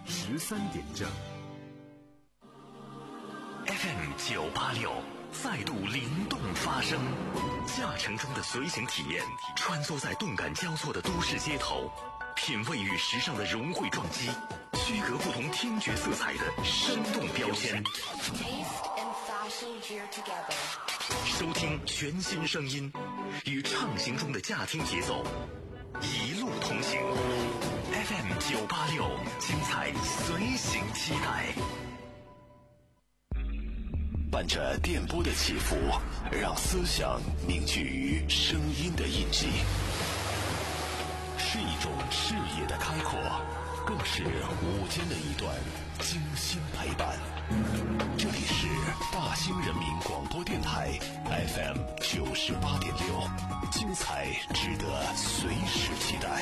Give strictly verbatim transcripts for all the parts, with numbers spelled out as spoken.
十三点正。 F M 九八六再度灵动发声，驾乘中的随行体验，穿梭在动感交错的都市街头，品味与时尚的融汇撞击，区隔不同听觉色彩的生动标签。收听全新声音，与畅行中的驾听节奏，一路同行。F M 九八六，精彩随行期待。伴着电波的起伏，让思想凝聚于声音的印记，是一种视野的开阔，更是午间的一段精心陪伴。这里是大兴人民广播电台 F M 九十八点六，精彩值得随时期待。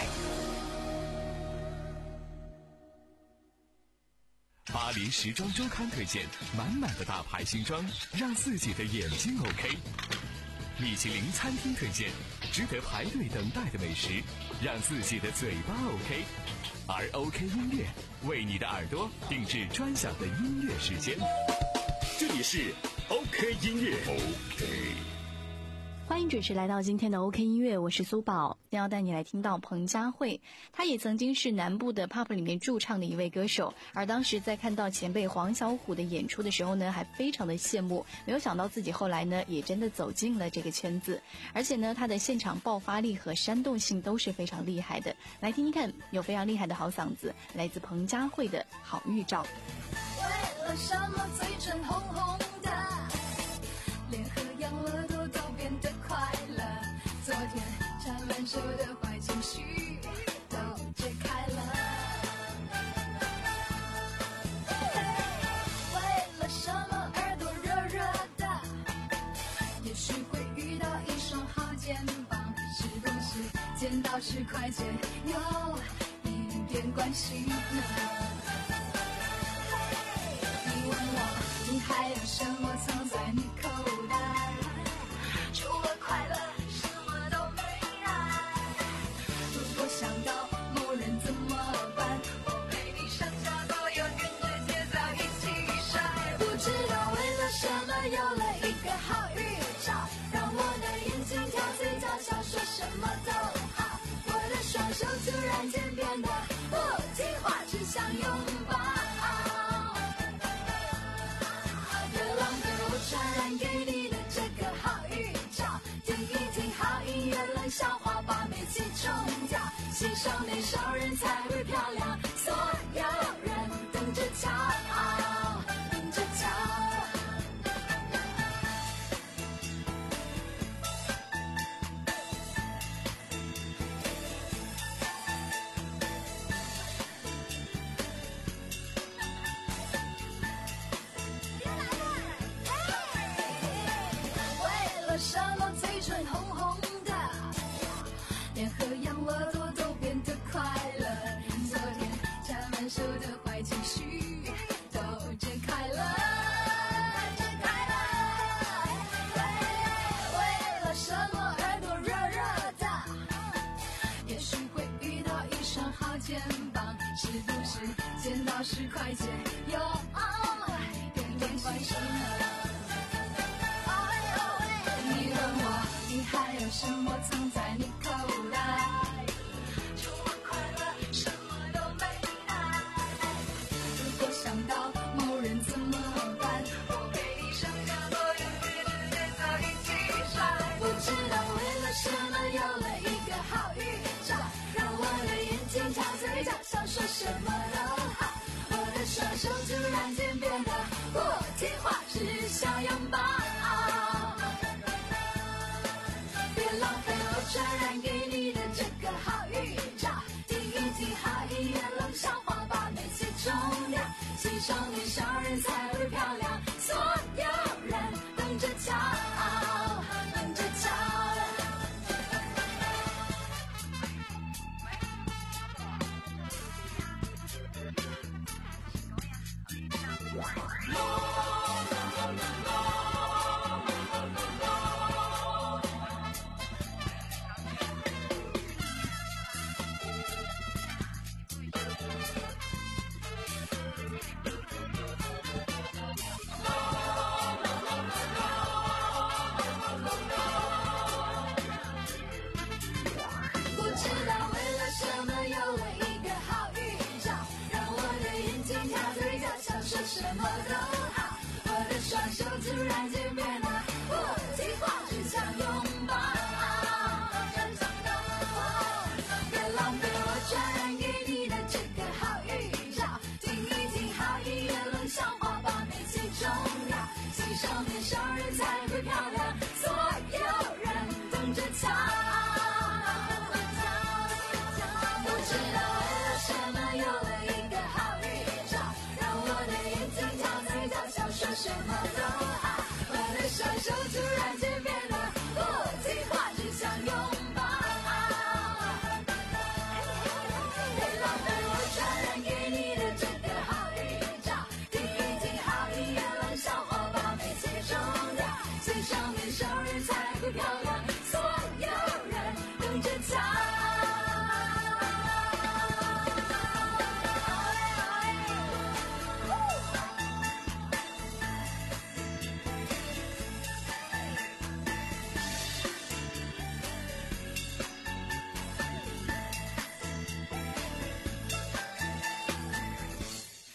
巴黎时装周刊推荐满满的大牌新装，让自己的眼睛 OK。米其林餐厅推荐值得排队等待的美食，让自己的嘴巴 OK。而 OK 音乐为你的耳朵定制专享的音乐时间。这里是 OK 音乐 OK。 欢迎准时来到今天的 OK 音乐，我是苏宝，要带你来听到彭佳慧。她也曾经是南部的 pop 里面驻唱的一位歌手，而当时在看到前辈黄小琥的演出的时候呢，还非常的羡慕，没有想到自己后来呢也真的走进了这个圈子，而且呢她的现场爆发力和煽动性都是非常厉害的。来听听看，有非常厉害的好嗓子，来自彭佳慧的好预兆。 为了什么嘴唇红红的，脸和仰耳朵都变得快乐，昨天缠满手的坏情绪都解开了。为了什么耳朵热热的，也许会遇到一双好肩膀，是不是见到十块钱有一点关系呢？你问我你还有什么藏在你口袋，除了快乐什么都没爱。如果想到某人怎么办，我陪你上下左右跟着节奏一起甩。不知道为了什么有了一个好预兆，让我的眼睛跳嘴角笑，说什么都好。我的双手突然间变得不听话，只想拥抱。传染给你的这个好预兆，听一听好音乐，冷笑话把美气冲掉，欣赏美少人才会漂亮，所有人等着瞧，等着瞧。什么嘴唇红红的，脸和仰耳朵都变得快乐，昨天缠满手的坏情绪都解开了，解开了。为了什么耳朵热热的，也许会遇到一双好肩膀，是不是见到十块钱有点点关系呢？你还有什么藏在你口袋，除了快乐什么都没爱。如果想到某人怎么办，我陪你上下左右跟着节奏一起甩。不知道为了什么有了一个好预兆，让我的眼睛跳嘴角想说什么都好。我的双手突然间变得不听话，只想拥抱。浪费我传染给你的这个好预兆，听一听好音乐，冷笑话把美气冲掉，欣赏美少人才会漂亮，所有人等着瞧，等着瞧。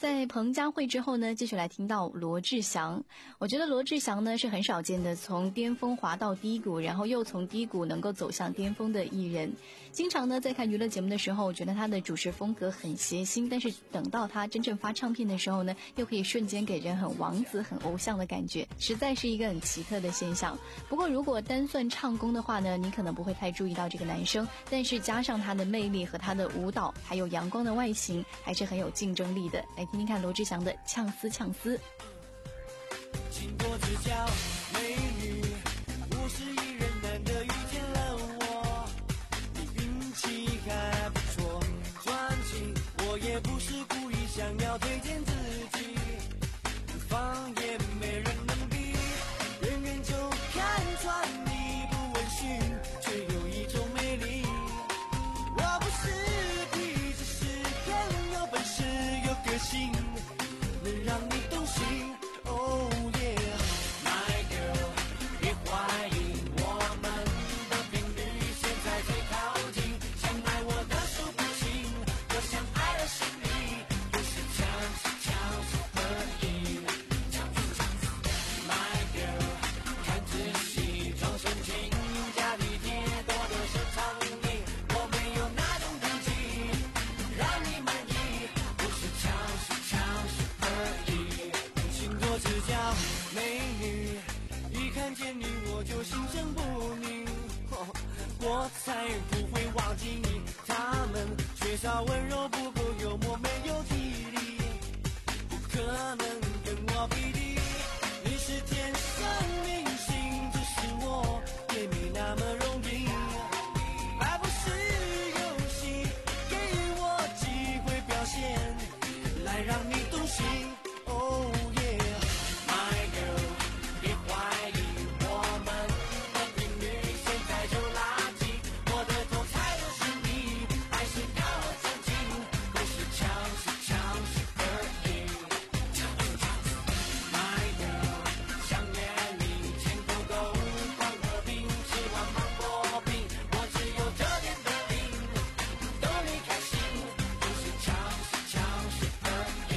在彭佳慧之后呢，继续来听到罗志祥。我觉得罗志祥呢是很少见的从巅峰滑到低谷，然后又从低谷能够走向巅峰的艺人。经常呢在看娱乐节目的时候，我觉得他的主持风格很谐星，但是等到他真正发唱片的时候呢，又可以瞬间给人很王子很偶像的感觉，实在是一个很奇特的现象。不过如果单算唱功的话呢，你可能不会太注意到这个男生，但是加上他的魅力和他的舞蹈还有阳光的外形，还是很有竞争力的。来听听看罗志祥的呛丝呛丝。 请多指教美女，五十亿人难得遇见了我，你运气还不错，专情我也不是故意想要推荐自己，方也没人能比，远远就看穿你不温驯，却有一种魅力。我不是皮，只是很有本事有个性，能让你动心。Oh yeah, my girl， 别怀疑我们的频率现在最靠近，想爱我的数不清，我想爱的是你，不是强是强是合意。My girl， 看仔细装深情，加体贴多的是苍蝇，我没有那种等级，让你满意，不是强是强是合意。请多指教美女，一看见你我就心生不宁，哦，我才不会忘记你，他们缺少温柔，不够幽默，没有体力，不可能跟我比拟，你是天生明星，只是我也没那么容易，爱不是游戏，给我机会表现，来让你动心。Oh yeah, my girl， 别怀疑我们的频率现在就拉近，我的头猜的是你，还是要我曾经，不是强是强是合意。My girl， 想念你钱不够换和平，吃完芒果冰，我只有这点的病，逗你开心，不是强是强是合意。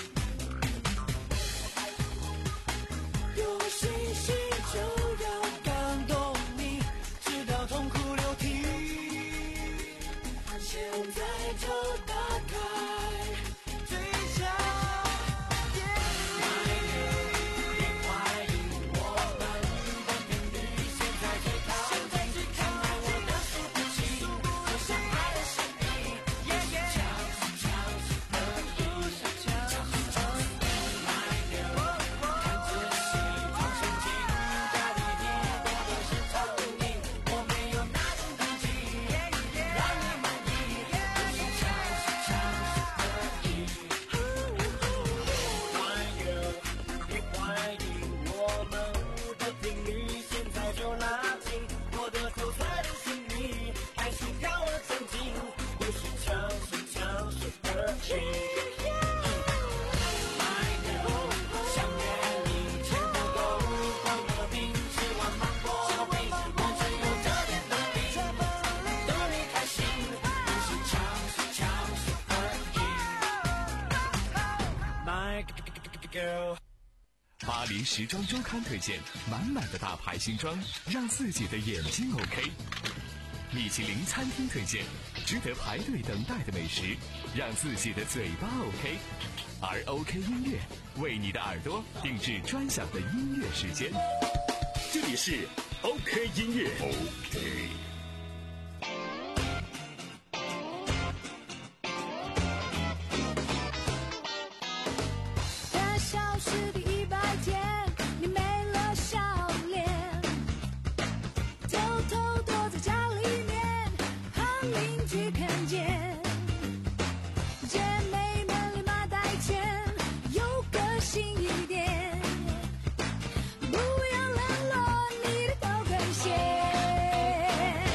有信心就要感动你，直到痛哭流涕，现在就打开嘴角。别怀疑我们的频率现在最靠近，想爱我的数不清，我想爱的是你，不是强是强是合意。My girl， 看仔细装深情，加体贴多的是苍蝇，我没有那种等级，让你满意，不是强是强是合意。My girl， 别怀疑我们的频率现在就拉近，我的口才的是你，还是要我曾经，不是强是强是合意。My girl， 想念你钱不够换和平，吃完芒果冰，我只有这点的病，逗你开心，不是强是强是合意。My girl。 巴黎时装周刊推荐满满的大牌新装，让自己的眼睛 OK。米其林餐厅推荐值得排队等待的美食，让自己的嘴巴 OK。而 OK 音乐为你的耳朵定制专享的音乐时间。 这里是 OK 音乐 OK。 他消失的一百天，你没了笑脸，偷偷躲在家里面，怕邻居看见。姐妹们立马带钱，有个性一点，不要冷落你的高跟鞋。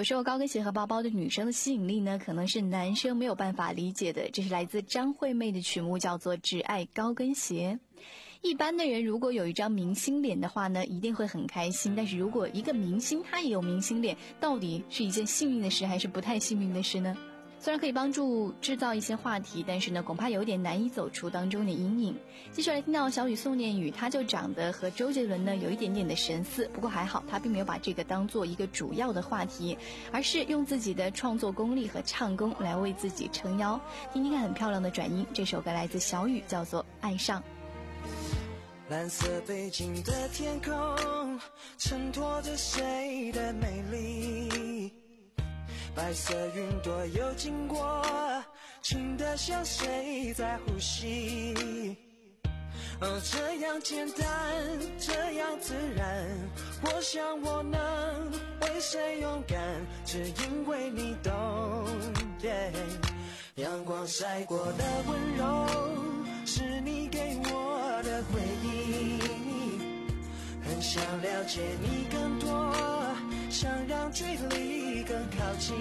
有时候高跟鞋和包包对女生的吸引力呢，可能是男生没有办法理解的。这是来自张惠妹的曲目，叫做《只爱高跟鞋》。一般的人如果有一张明星脸的话呢，一定会很开心。但是如果一个明星他也有明星脸，到底是一件幸运的事还是不太幸运的事呢？虽然可以帮助制造一些话题，但是呢，恐怕有点难以走出当中的阴影。继续来听到小雨宋念宇，他就长得和周杰伦呢有一点点的神似，不过还好，他并没有把这个当做一个主要的话题，而是用自己的创作功力和唱功来为自己撑腰。听听看很漂亮的转音，这首歌来自小雨，叫做《爱上》。 蓝色背景的天空衬托着谁的美丽，白色云朵又经过，轻得像谁在呼吸。哦，这样简单，这样自然，我想我能为谁勇敢，只因为你懂。yeah. 阳光晒过的温柔，是你给我的回忆，很想了解你更多，想让距离更靠近。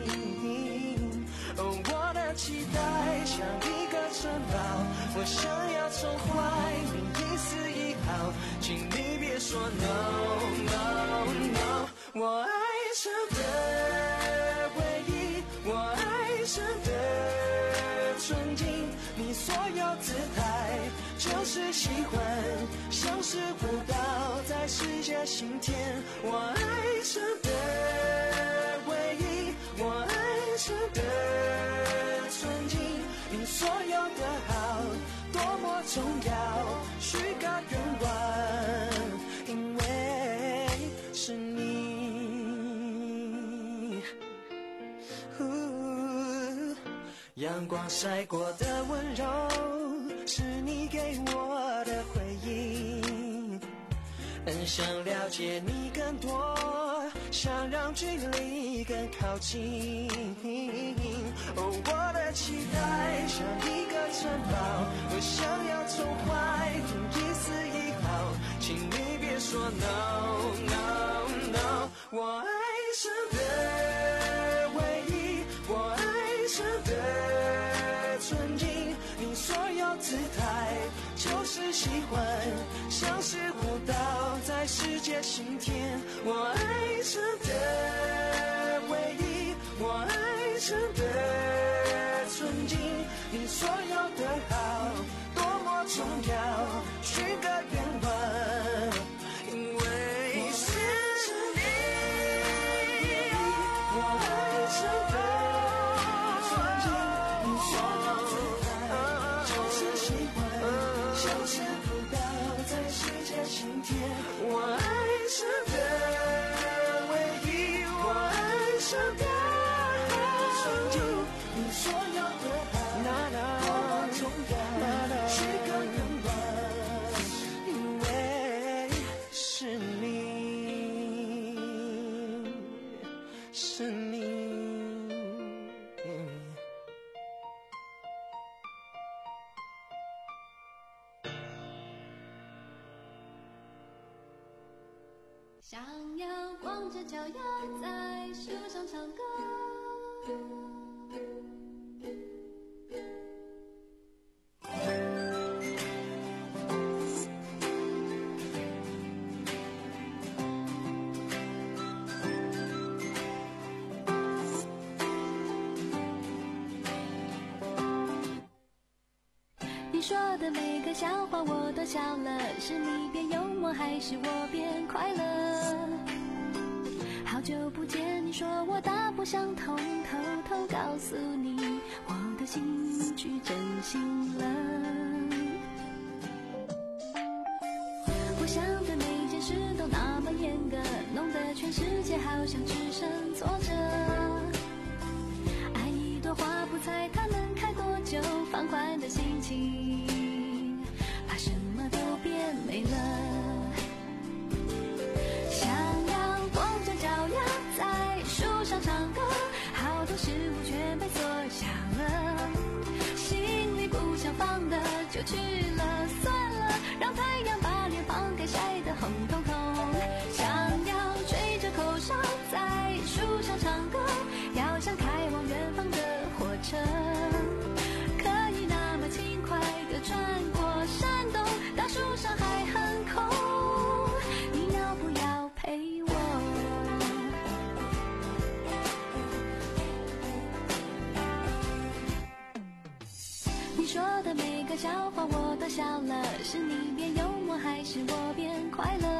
哦，我的期待像一个城堡，我想要宠坏你一丝一毫，请你别说 no no no。 我爱上的回忆，我爱上的纯净，你所有姿态就是喜欢，像是舞蹈在世界心田。我爱上的回忆，我爱上的纯净，你所有的好多么重要，许个愿望，因为是你。阳光晒过的温柔，是你给我的回应，很想了解你更多，想让距离更靠近。哦，我的期待像一个城堡，我想要宠坏你一丝一毫，请你别说 no no no。 我爱上的回忆，我爱上的纯净，你所有姿态就是喜欢，像是舞蹈在世界心田。我爱上的回忆，我爱上的纯净，你所有的好多么重要，许个愿望，因为是你。我爱上的纯净，你所有姿态就是喜欢，像是舞蹈在世界心田。我爱上的回忆，我爱上的纯净，你所有的好多么重要，许个愿望，因为是你，是你。 想要光着脚丫在树上唱歌，你说的每个笑话我都笑了，是你变幽默还是我变快乐？好久不见，你说我大不相同，偷偷告诉你我的兴趣真心了。我想的每件事都那么严格，弄得全世界好像只剩挫折。爱一朵花不猜它能开多久，放缓的心情怕什么都变没了。想要光着脚丫在树上唱歌，好多事物全被锁下了，心里不想放的就去了，算了，让太阳把脸庞给晒得红彤彤。想要吹着口哨在树上唱的每个笑话我都笑了，是你变幽默还是我变快乐？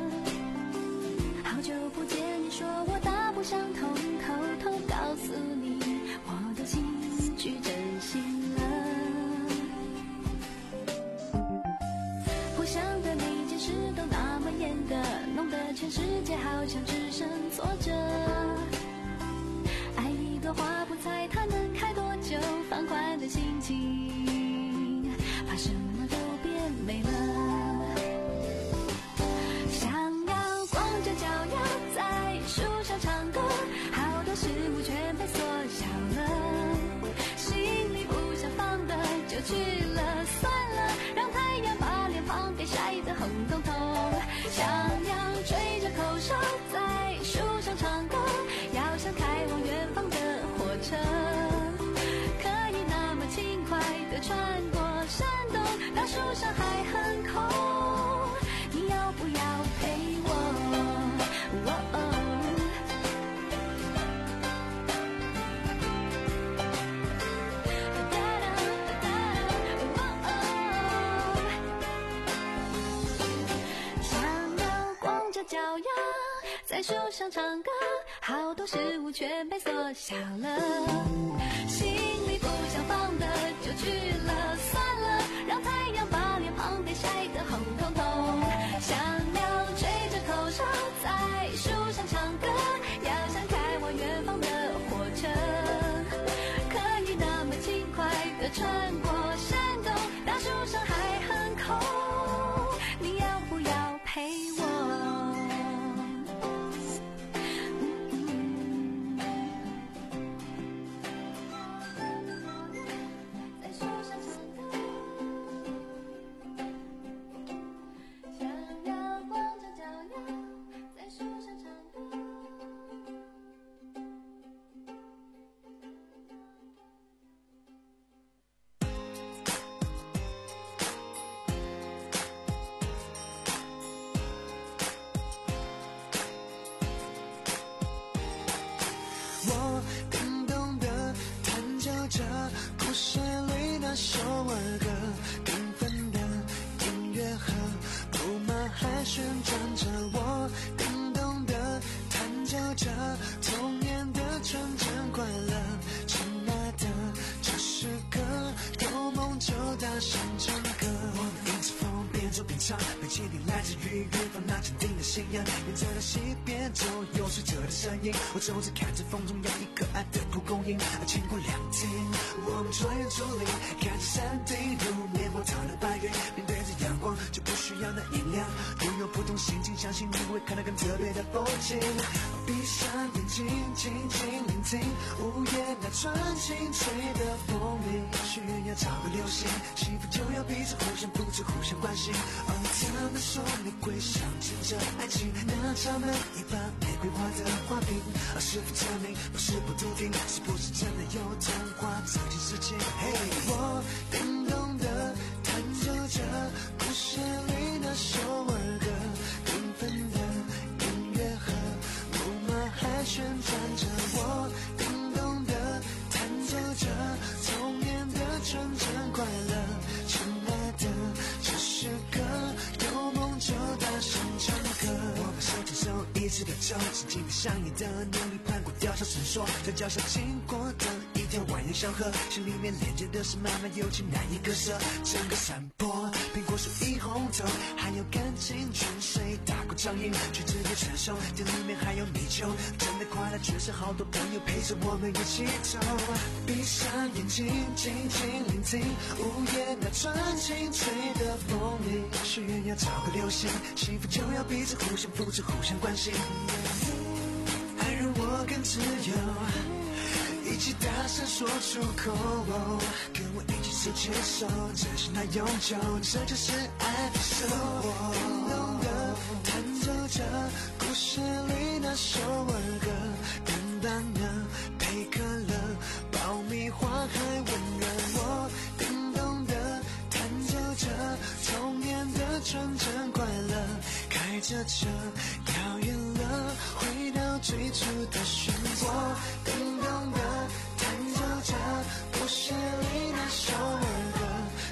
好久不见，你说我大不相同，偷偷告诉你，我的心去真心了。不想的每件事都那么严格，弄得全世界好像只剩挫折。爱一朵花不猜它能开多久，放宽的心情，怕什么都变美了。想要光着脚丫在树上唱歌，好多事物全被缩小了，心里不想放的就去了，算了，让太阳把脸庞给晒得红彤彤。想要吹着口哨在树上唱歌，要像开往远方的火车，可以那么轻快地穿过山洞，大树上还很空，你要不要陪我？哦哦脚丫在树上唱歌，好多事物全被缩小了，心里不想放的就去了，算了，让太阳把脸庞给晒得红彤彤。想要吹着口哨在树上唱歌，要像开往远方的火车，可以那么轻快地穿过山洞，大树上还很空，你要不要陪我？ 我叮咚地弹奏着故事里那首儿歌，缤纷的音乐盒，布马还旋转着。我叮咚地弹奏着童年的纯真快乐，亲爱的，这是歌，有梦就大声唱歌。我们迎着风边走边唱，边倾听来自于远方那坚定的信仰，沿着那西边走，有水者的身影，我走着看着风中有一颗爱的蒲公英，经过两天，我们穿越竹林，看着山顶如面波涛的白云，面对着阳光就不需要那音量，拥有不同心情，相信你会看到更特别的风景。闭上眼睛，静静聆听午夜那纯净吹的风铃，许愿要找个流星，幸福就要彼此互相扶持，互相关心。哦，他们说玫瑰象征着爱情，那插满一把玫瑰花的花瓶，而是否证明不是不笃定，是不是真的有童话这件事情？嘿，我叮咚地弹奏着故事里那首儿歌，缤纷的音乐盒，木马还旋转着。我叮咚地弹奏着童年的纯真快乐，亲爱的，这是歌，有梦就大声唱歌。我们手牵手一直的走，紧紧的像你的努力攀过吊桥绳索，在脚下经过的一条蜿蜒小河，心里面连接的是满满友情难以割舍。整个山坡苹果树一红透，还有感情泉水打过掌印，去直接传授，店里面还有米酒，真的快乐全是好多朋友陪着我们一起走。闭上眼睛，静静聆听午夜那纯净吹的风铃，许愿要找个流星，幸福就要彼此互相扶持，互相关心。爱让我更自由，一起大声说出口，跟我一起手牵手，真心来永久，这就是爱的生活。叮咚地弹奏着故事里那首儿歌，跟伴的配可乐，爆米花还温暖。我叮咚地弹奏着童年的纯真快乐，开着车遥远了，回到最初的漩涡。叮咚地弹奏着故事里那首儿歌，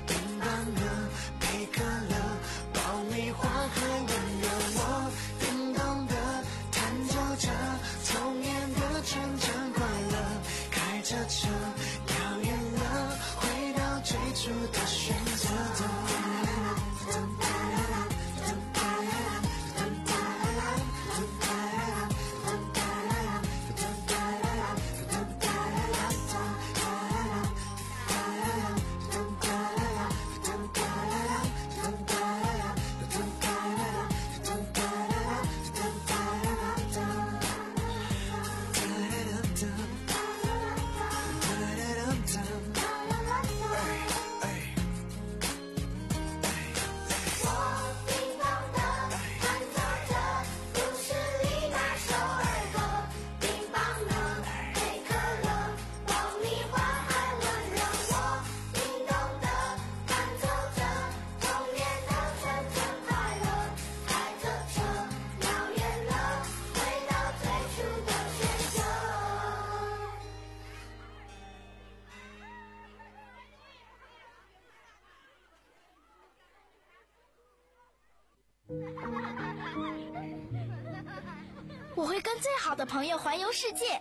我会跟最好的朋友环游世界，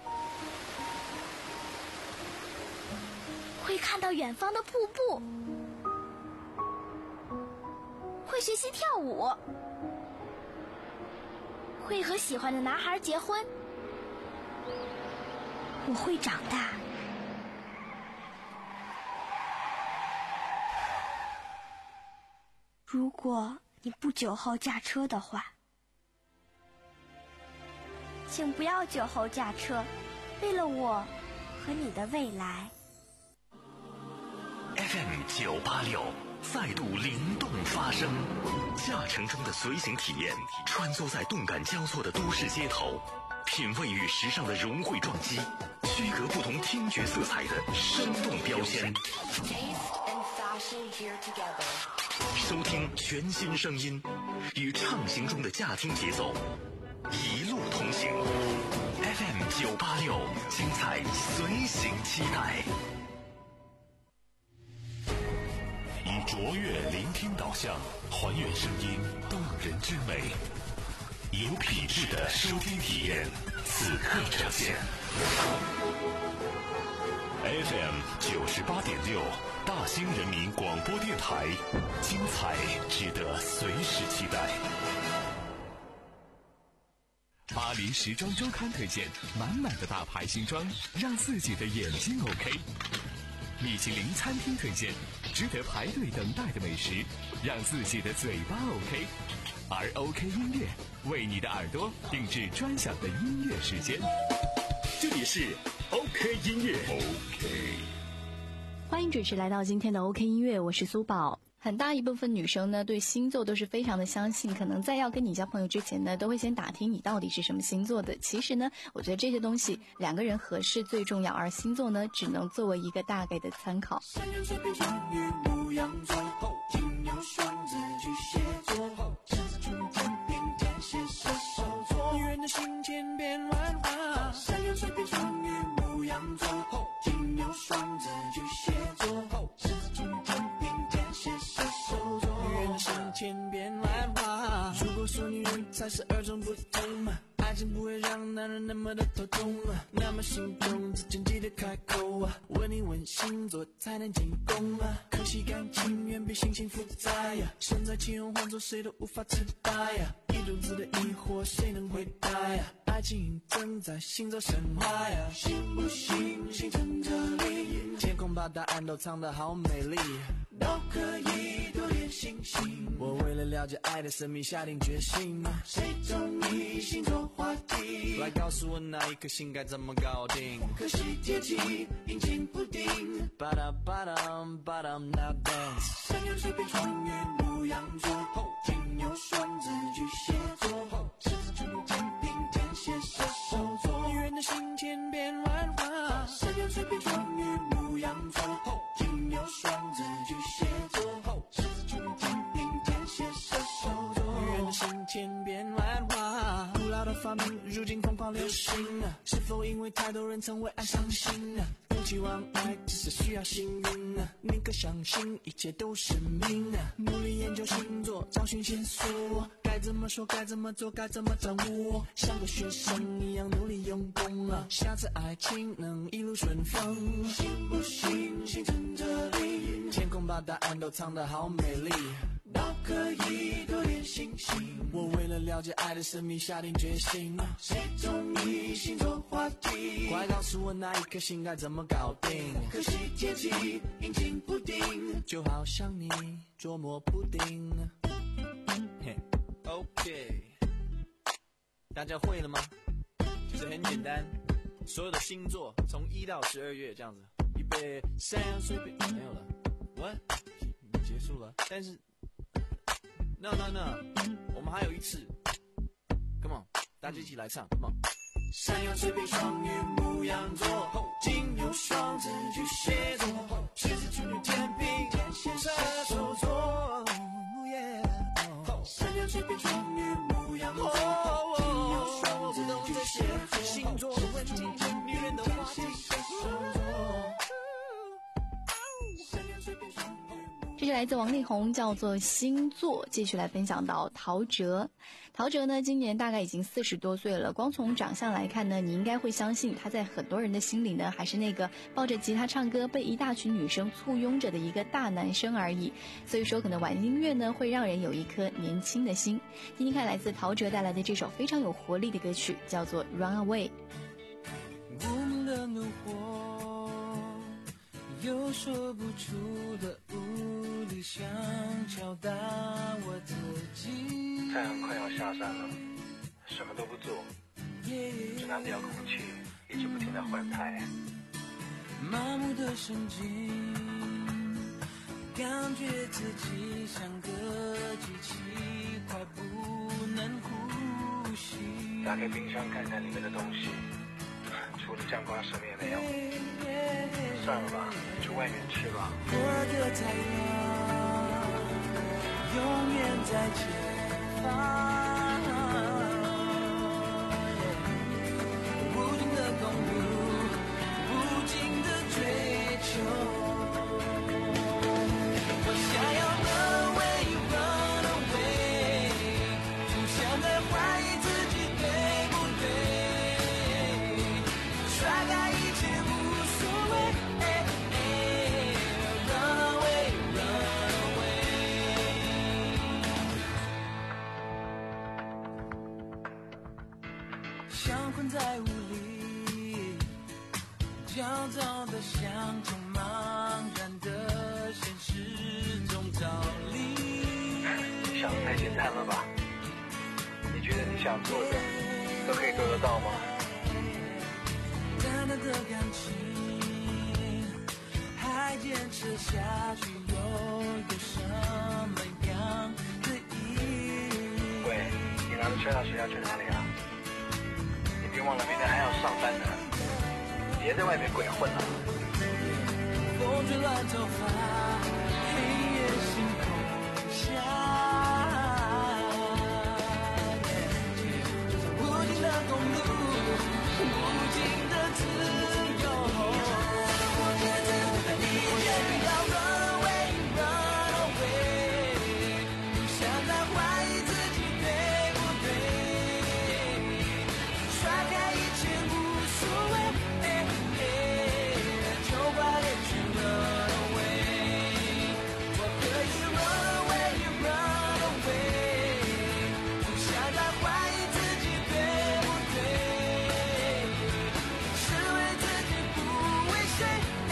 会看到远方的瀑布，会学习跳舞，会和喜欢的男孩结婚。我会长大。如果你不酒后驾车的话，请不要酒后驾车，为了我和你的未来。 F M 九八六再度灵动发声，驾乘中的随行体验，穿梭在动感交错的都市街头，品味与时尚的融汇撞击，区隔不同听觉色彩的生动标签。收听全新声音，与畅行中的驾听节奏，一路同行。F M 九八六，精彩随行期待。以卓越聆听导向，还原声音动人之美，有品质的收听体验，此刻呈现。F M 九十八点六，大兴人民广播电台，精彩值得随时期待。 巴黎时装周刊推荐满满的大牌新装，让自己的眼睛 OK。米其林餐厅推荐值得排队等待的美食，让自己的嘴巴 OK。而 OK 音乐为你的耳朵定制专享的音乐时间。这里是 OK 音乐 OK。 欢迎准时来到今天的 OK 音乐，我是苏宝。很大一部分女生呢，对星座都是非常的相信，可能在要跟你交朋友之前呢，都会先打听你到底是什么星座的。其实呢，我觉得这些东西两个人合适最重要，而星座呢，只能作为一个大概的参考。 山羊、水瓶、双鱼、牧羊座、金牛、双子、巨蟹座、狮子、处女、天平、天蝎、射手座。女人的心千变万化。山羊、水瓶、双鱼、牧羊座、金牛、双子、巨蟹座、狮子、处女、天平、天蝎、射手座。女人的心千变万化。如果说女人才是与众不同嘛，爱情不会让男人那么的头痛啊。那么心动之前记得开口啊，问一问星座才能进攻啊。可惜感情远比星星复杂呀，身在其中换做谁都无法自拔呀。一肚子的疑惑谁能回答呀？爱情正在行走神话呀，信不信星辰这里，天空把答案都藏得好美丽，都可以多点星星。我为了了解爱的神秘下定决心，谁中意星座话题？来告诉我那一颗星该怎么搞定？可惜天气阴晴不定，巴达巴达巴达 now dance。山羊、水瓶、双鱼、牧羊座、金牛、双子、巨蟹座、狮子、处女、天平、天蝎、射手座。女人的心千变万化。山羊、水瓶、双鱼、牧羊座、金牛、双子、巨蟹座、狮子、处女、天平、天蝎、射手座。女人的心千变万化。古老的发明如今疯狂流行啊，是否因为太多人曾为爱伤心啊？不期望爱只是需要幸运啊，宁可相信一切都是命啊。努力研究星座，找寻线索，该怎么说，该怎么做，该怎么掌握，像个学生一样努力用功啊。下次爱情能一路顺风，信不信星辰这里， 天空把答案都藏得好美丽，都可以多点星星。我为了了解爱的神秘下定决心，谁中意星座话题？快告诉我那一颗星该怎么搞定？可惜天气阴晴不定，就好像你捉摸不定。嘿 ，OK， 大家会了吗？其实很简单，所有的星座从一到十二月这样子，预备，山羊水瓶没有了 ，what 结束了，但是 no no no， 我们还有一次 ，come on， 大家一起来唱 ，come on。山羊水瓶双鱼牧羊座，金牛双子巨蟹座，狮子处女天平天蝎射手座，山羊水瓶双鱼牧羊座，金牛双子巨蟹座，星座的问题女人的话题射手座，山羊水瓶双鱼。 这是来自王力宏，叫做星座。继续来分享到陶喆，陶喆呢今年大概已经四十多岁了，光从长相来看呢，你应该会相信他在很多人的心里呢，还是那个抱着吉他唱歌被一大群女生簇拥着的一个大男生而已。所以说可能玩音乐呢会让人有一颗年轻的心。听听看来自陶喆带来的这首非常有活力的歌曲，叫做 Run Away。 无名的怒火，有说不出的无力，想敲打我自己。 太阳快要下山了，什么都不做，只拿掉空气，一直不停地换胎。 麻木的神经，感觉自己像个机器，快不能呼吸。 打开冰箱看看里面的东西，除了酱瓜什么也没有。算了吧，去外面吃吧。 我的太阳永远在前方，无尽的公路，无尽的追求。我想要 run away run away， 就像在怀疑自己对不对，甩开一切无所谓。像困在雾里，焦躁的想从茫然的现实中逃离。 你想的太简单了吧？你觉得你想做的都可以做得到吗？ 淡淡的感情还坚持下去，又有什么样的意义？ 喂，你拿着车钥匙要去哪里啊？别忘了明天还要上班呢，别在外面鬼混了。 风吹乱头发，黑夜星空下，无尽的公路，无尽的自由。你也要 run away run away， 不想再怀疑自己对不对，甩开一切无所谓，就快点去 run away。我可以 run away run away， 不想再怀疑自己对不对，是为自己不为谁，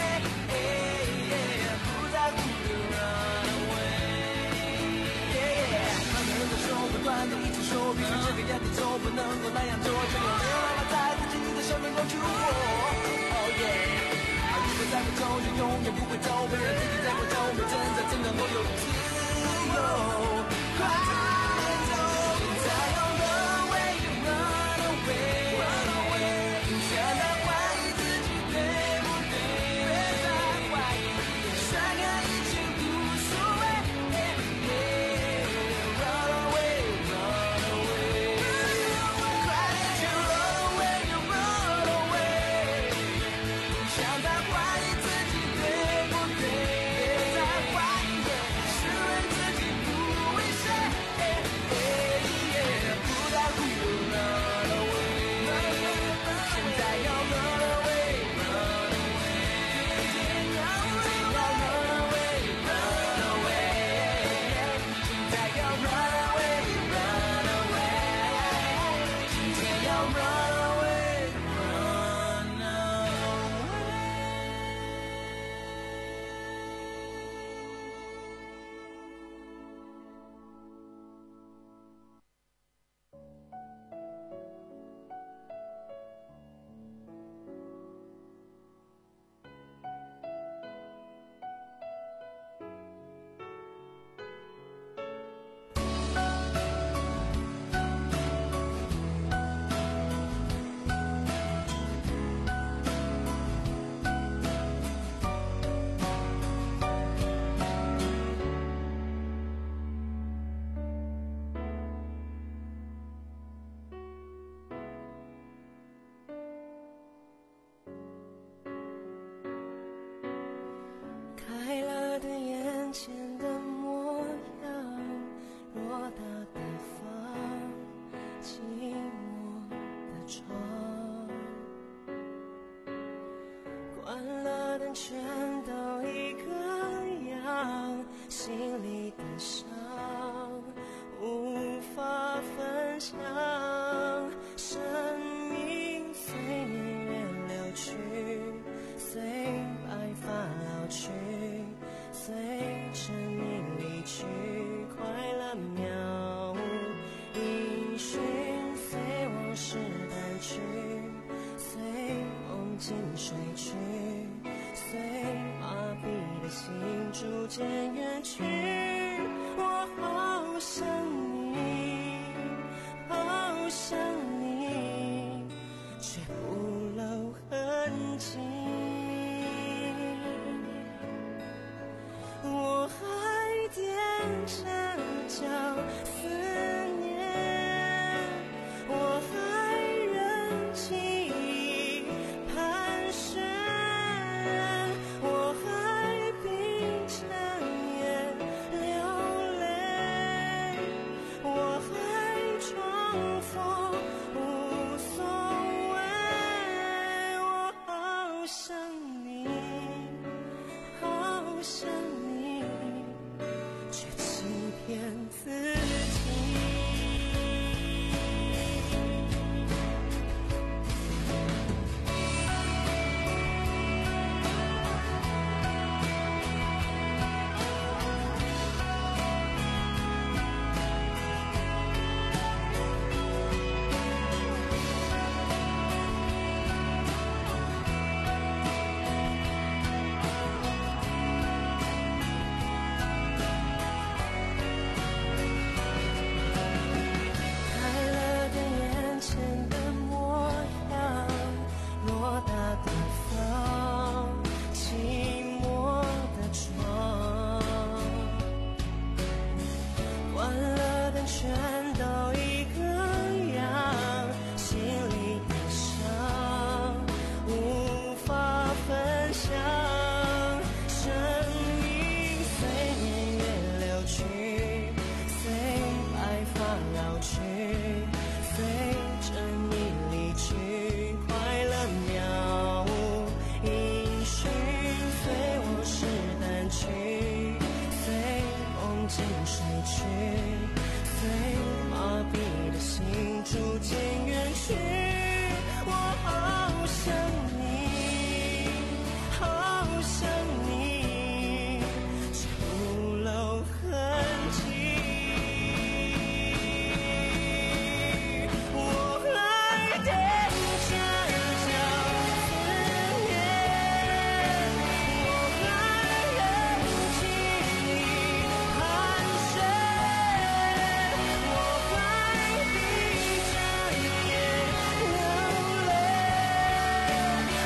不在乎的 run away。旁人的手不断的一直说，必须这个样子走，不能够那样做，却又没有办法在自己的生命中去活。Oh yeah， 如果再不走就永远不会走，别人自己在过走，没挣扎怎能够有自由？快点走，现在要 run away run away， 不想再怀疑自己对不对，别再怀疑，甩开一切无所谓。Run away run away， 快点去 run away run away， 不想再怀疑自己对不对，别再怀疑，是为开了的眼前的模样，偌大的房，寂寞的床，关了灯全都一个样，心里的伤无法分享，生命随年月流去，随白发老去，随着你离去，快乐渺无音讯，随往事淡去，随梦境睡去，随麻痹的心逐渐远去，我好想你，好想你，却不露痕迹。我还踮着脚思念，我还忍记忆盘旋，我还闭着眼流泪，我还装作无所谓。我好想你，好想你，却欺骗自己。开了的眼前的模样，偌大的房，寂寞的床，关了灯全都一个样，心里的伤无法分享，生命随年月流去，随白发老去，随着你离去，快乐渺无音讯，随往事淡去，随梦境睡去，随麻痹的心逐渐远去，我好想你，好想你，却不露痕迹。我还踮着脚思念，我还忍记忆盘旋，我还闭着眼流泪，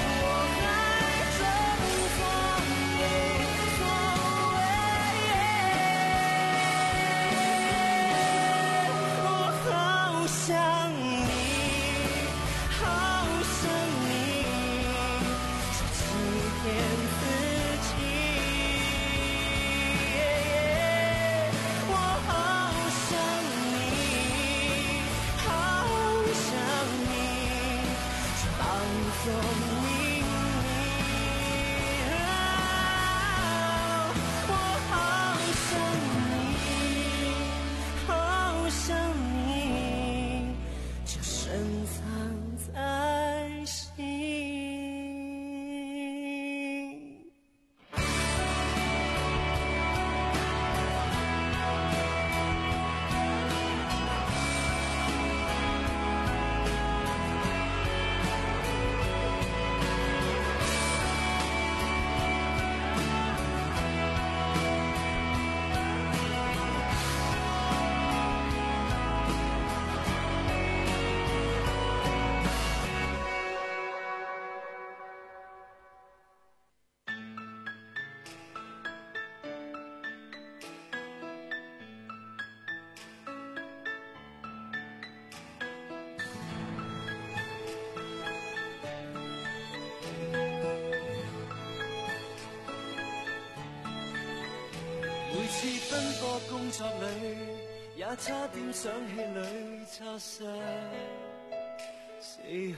次奔波工作裏，也差點想氣餒，差失死去。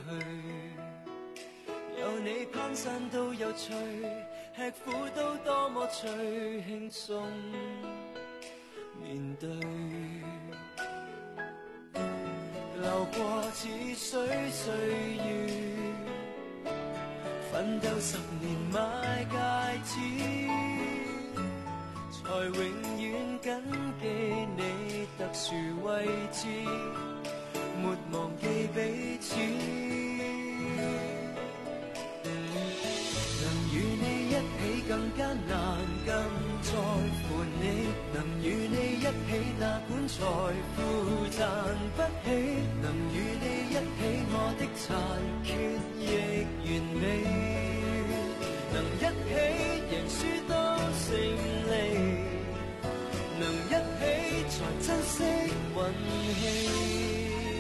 有你攀山都有趣，吃苦都多麼趣，輕鬆面對。流過似水歲月，奮鬥十年買戒指，才永遠緊記你特殊位置，沒忘記彼此。能與你一起更艱難，更在乎你。能與你一起，哪管財富賺不起。能與你一起，我的殘缺亦完美。能一起，贏輸都勝利。能一起，才珍惜運氣。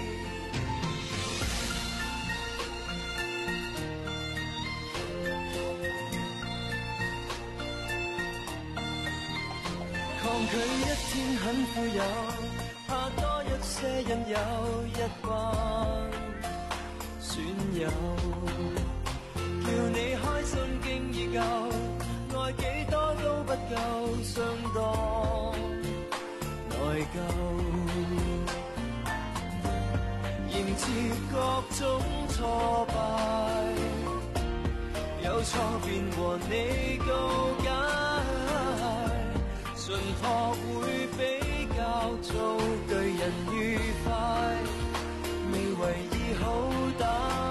抗拒一天很富有，怕多一些引誘，一關損友，叫你開心經已夠，愛幾多都不夠，相當內疚。迎接各種挫敗，有錯便和你告解。盡學會比較，做對人愉快，未為意好歹。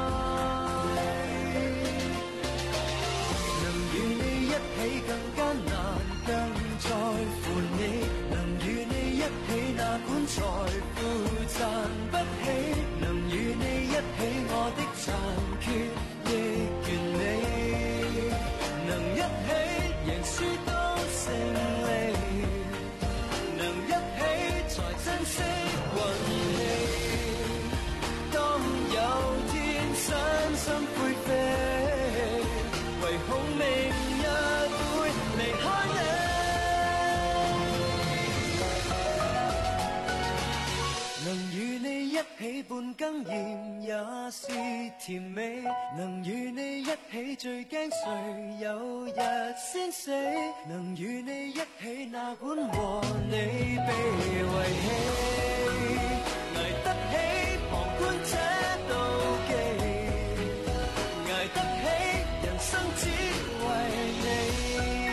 能與你一起更艱難，更在乎你。能與你一起，哪管財富賺不起。能與你一起，我的殘缺亦完美。能一起，贏輸都勝利。珍惜運氣，當有天身心灰飛，唯恐明日會離開你。能與你一起半更鹽也是甜美，能與你一起最驚誰有日先死。能與你一起，哪管和你被遺棄，捱得起旁觀者妒忌，捱得起人生只為你。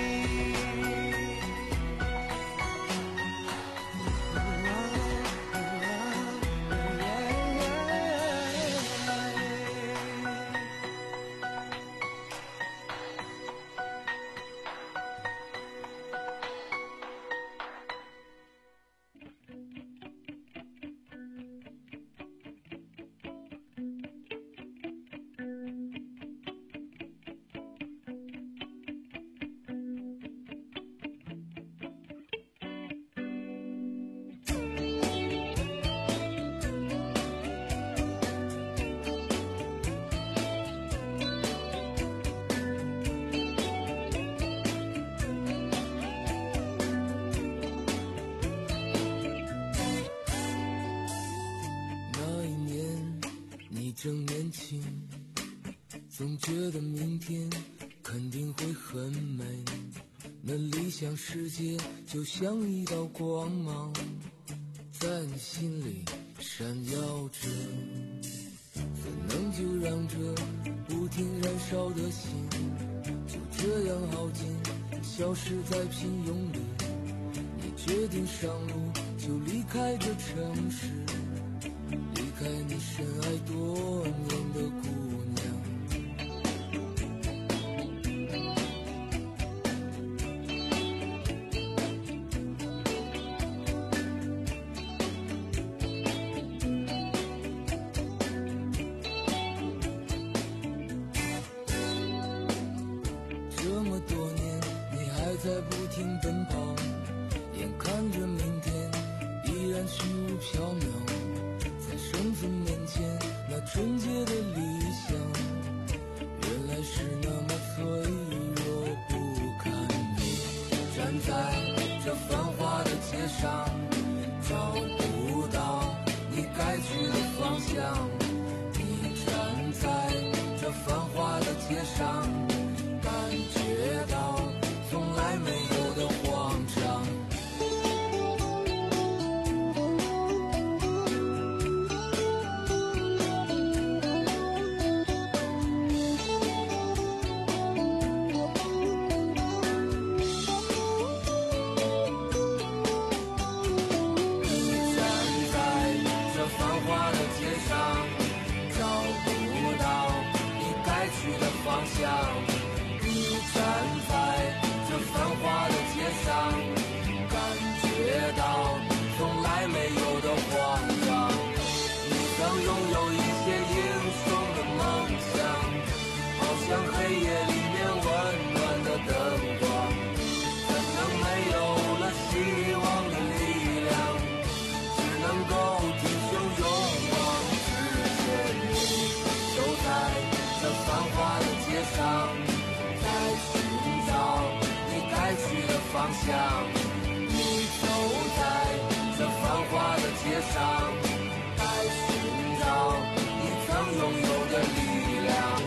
正年轻，总觉得明天肯定会很美，那理想世界就像一道光芒，在你心里闪耀着，怎能就让这不停燃烧的心就这样耗尽，消失在平庸里。你决定上路，就离开这城市，离开你深爱多年的姑娘。这么多年你还在不停奔跑，眼看着明天依然虚无缥缈，在生死面前那纯洁的理想原来是那么脆弱不堪。你站在这繁向。你走在这繁华的街上，在寻找你曾拥有的力量。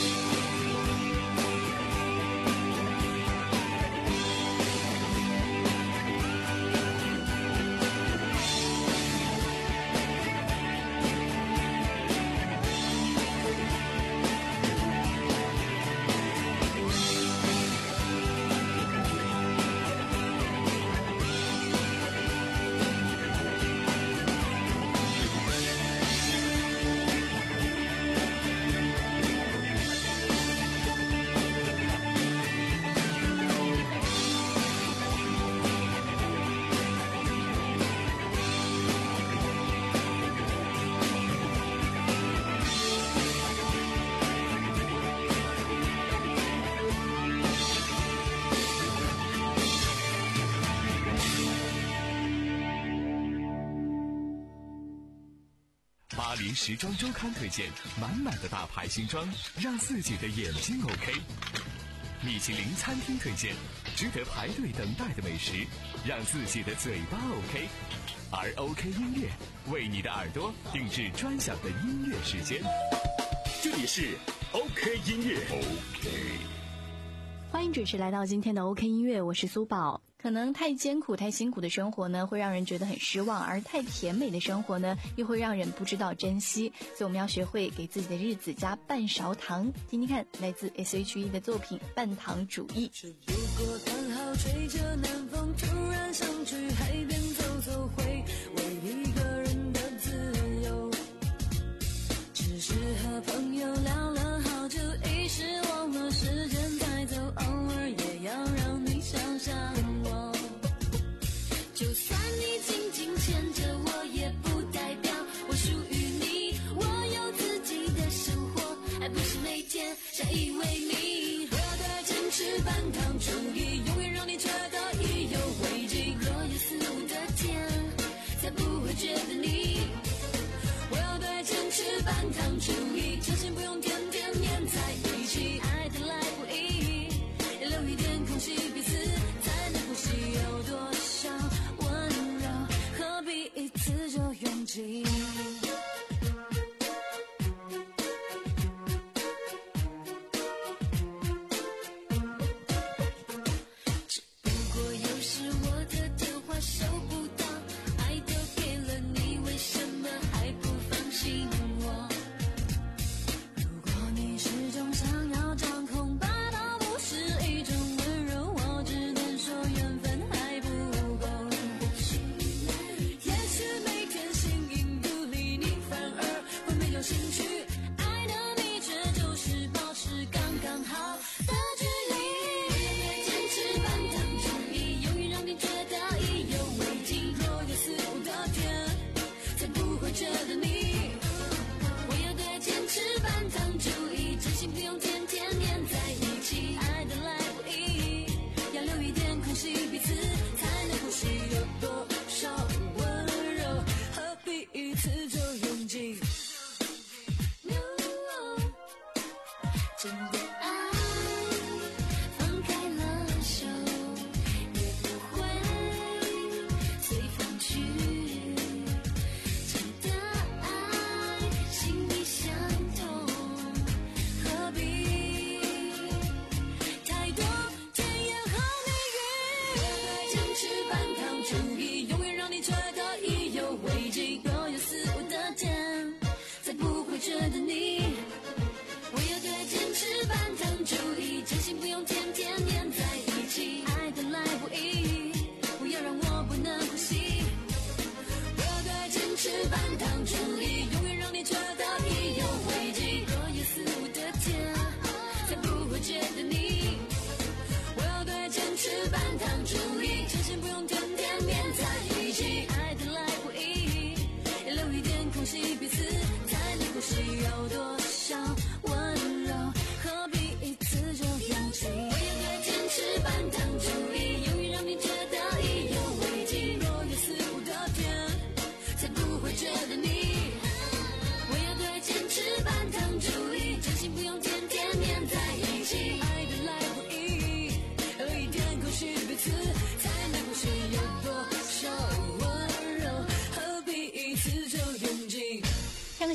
巴黎时装周刊推荐满满的大牌新装，让自己的眼睛 OK。米其林餐厅推荐值得排队等待的美食，让自己的嘴巴 OK。而 OK 音乐为你的耳朵定制专享的音乐时间。这里是 OK 音乐 OK。 欢迎准时来到今天的 OK 音乐，我是苏宝。可能太艰苦太辛苦的生活呢，会让人觉得很失望，而太甜美的生活呢，又会让人不知道珍惜。所以我们要学会给自己的日子加半勺糖。听听看，来自 S H E 的作品《半糖主义》。 如果刚好吹着南风，突然想去海边走走，回味一个人的自由。只是和朋友聊了好久，一时忘了时间在走，偶尔也要让你想想我。就算你紧紧牵着我，也不代表我属于你。我有自己的生活，还不是每天相依为命。我要对爱坚持半糖主义，永远让你觉得意犹未尽。若有似无的甜，才不会觉得腻。我要对爱坚持半糖主义，相信不用天天黏在一起，爱得来不易，留一点空隙，彼此才能呼吸。有多少温柔，何必一次就用尽？只不过有时我的电话收不到，爱都给了你，为什么还不放心我？如果你始终想要掌控，霸道不是一种温柔，我只能说缘分还不够。也许每天形影不离，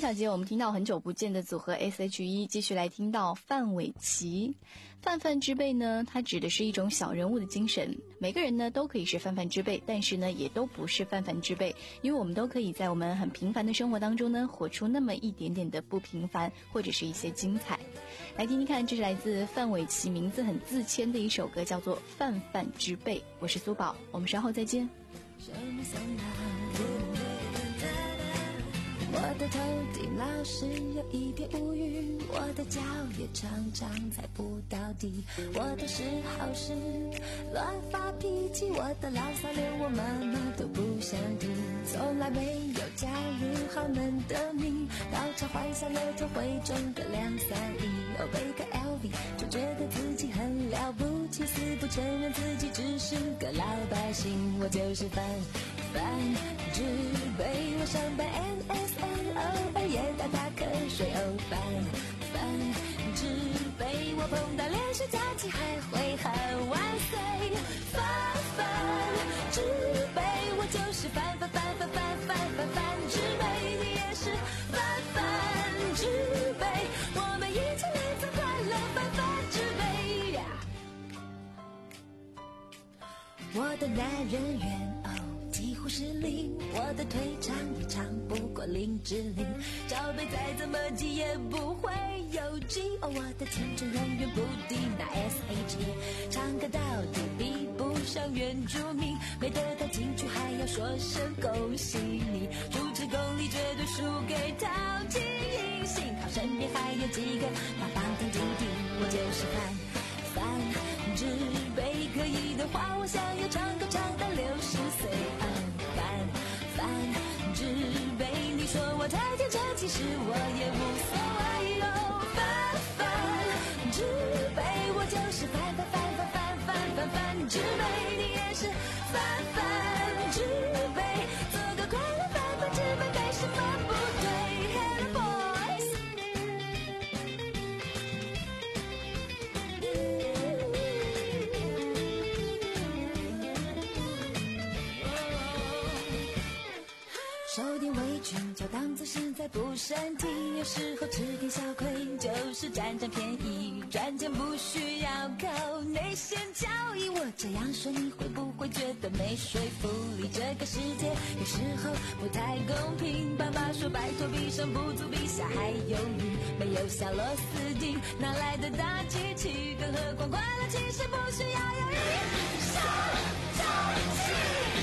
小节我们听到很久不见的组合 S H E， 继续来听到范玮琪。泛泛之辈呢，它指的是一种小人物的精神。每个人呢都可以是泛泛之辈，但是呢也都不是泛泛之辈，因为我们都可以在我们很平凡的生活当中呢，活出那么一点点的不平凡，或者是一些精彩。来听听看，这是来自范玮琪名字很自谦的一首歌，叫做《泛泛之辈》。我是苏宝，我们稍后再见。 我的头顶老是有一片乌云，我的脚也常常踩不到地，我的嗜好是乱发脾气，我的牢骚连我妈妈都不想听，从来没有加入豪门的命，到场幻想有天会中个两三亿，哦背个 L V 就觉得自己很了不起，死不承认自己只是个老百姓，我就是范范之辈，我上班 N S N 偶尔也打打瞌睡，哦范范之辈，我碰到连续假期还会喊万岁，范范之辈，我就是范范范范范范范范之辈，你也是范范之辈，我们一起来做快乐范范之辈。我的男人缘哦几乎是零，我的腿长也长不过林志玲，罩杯再怎么挤也不会有劲，哦我的青春永远不敌那 S H E， 唱歌到底比不上原住民，没得到金曲还要说声恭喜你，主持功力绝对输给陶晶莹，幸好身边还有几个把棒糖弟弟，我就是范范之辈，可以的话我想要唱歌唱到六十岁，范范范之辈，你说我太天真，其实我也无所谓哦，范范之辈，我就是范范范范范范范范之辈，你也是范范之辈，做个快乐范范之辈没什么不对。 Hello boys， 受点委屈就当作是在补身体，有时候吃点小亏就是占占便宜，赚钱不需要靠内线交易，我这样说你会不会觉得没说服力？这个世界有时候不太公平，爸爸说拜托比上不足，比下还有余，没有小螺丝钉哪来的大机器，更何况快乐其实不需要有一手交气。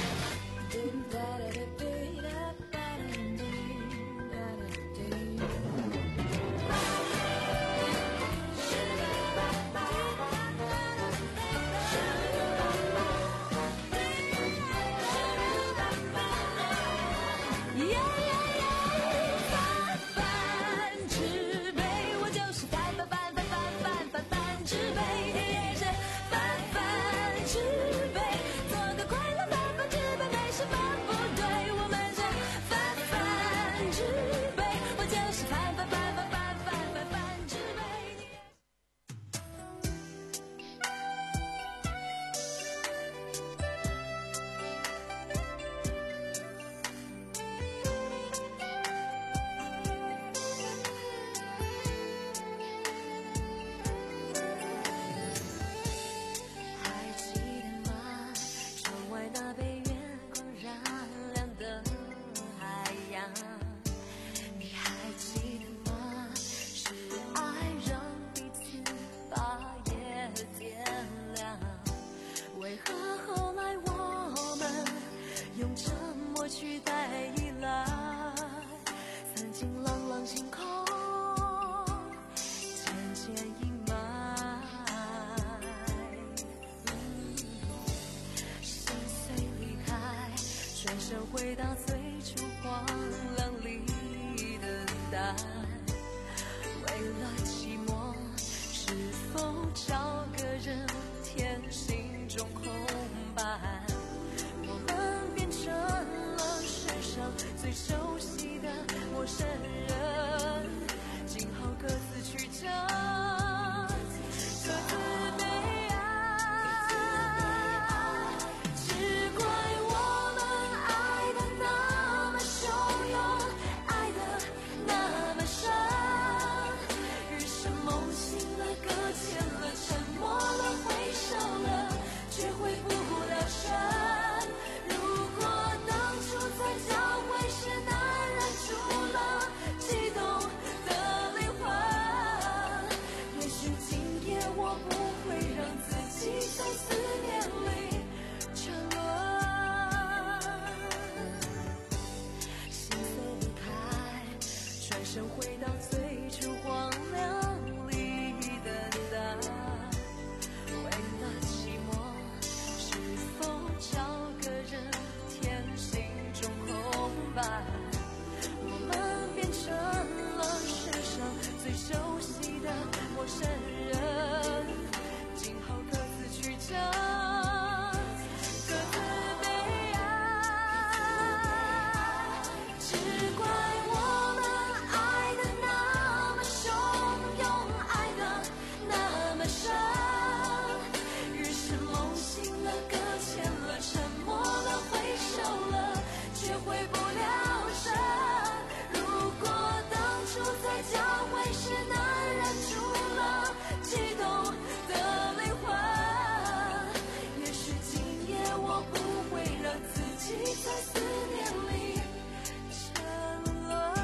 回到最初荒凉里等待，为了寂寞，是否找个人填心中空白？我们变成了世上最熟悉的陌生人，今后各自去找，各自悲哀。只怪我们爱的那么汹涌，爱的那伴，我们变成了世上最熟悉的陌生人，今后各自去找各自悲哀，只怪我们爱的那么汹涌，爱的那么深，于是梦醒了，搁浅了，沉默了，挥手了，却回不了神。如果当初在交汇时能忍住了激动的灵魂，也许今夜我不会让自己在思念里沉沦。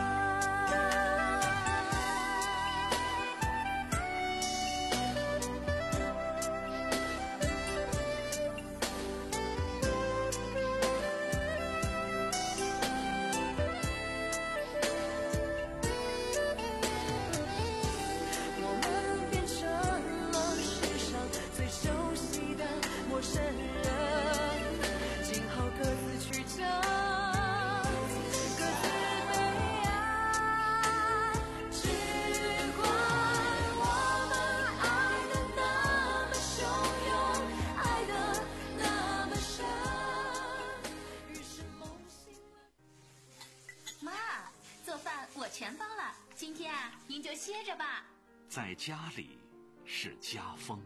我们变成了世上最熟悉的陌生人，今后各自去找各自悲哀，只怪我们爱的那么汹涌，爱的那么深，于是梦醒了。 妈，做饭我全包了，今天啊，您就歇着吧。 在家里是家风，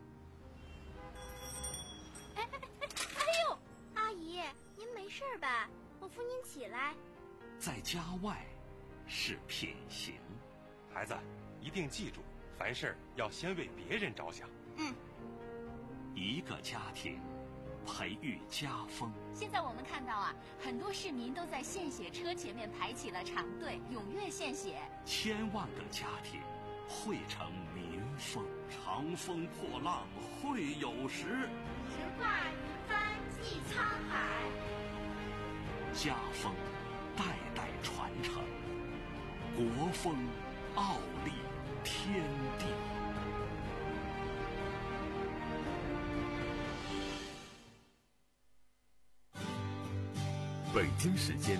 哎哎哎哎呦，阿姨，您没事吧？我扶您起来。 在家外是品行。 孩子，一定记住，凡事要先为别人着想。 嗯， 一个家庭培育家风。 现在我们看到啊，很多市民都在献血车前面排起了长队，踊跃献血。 千万个家庭汇成民风，长风破浪会有时， 直挂云帆济沧海。 家风代代传承，国风傲立天地。 北京时间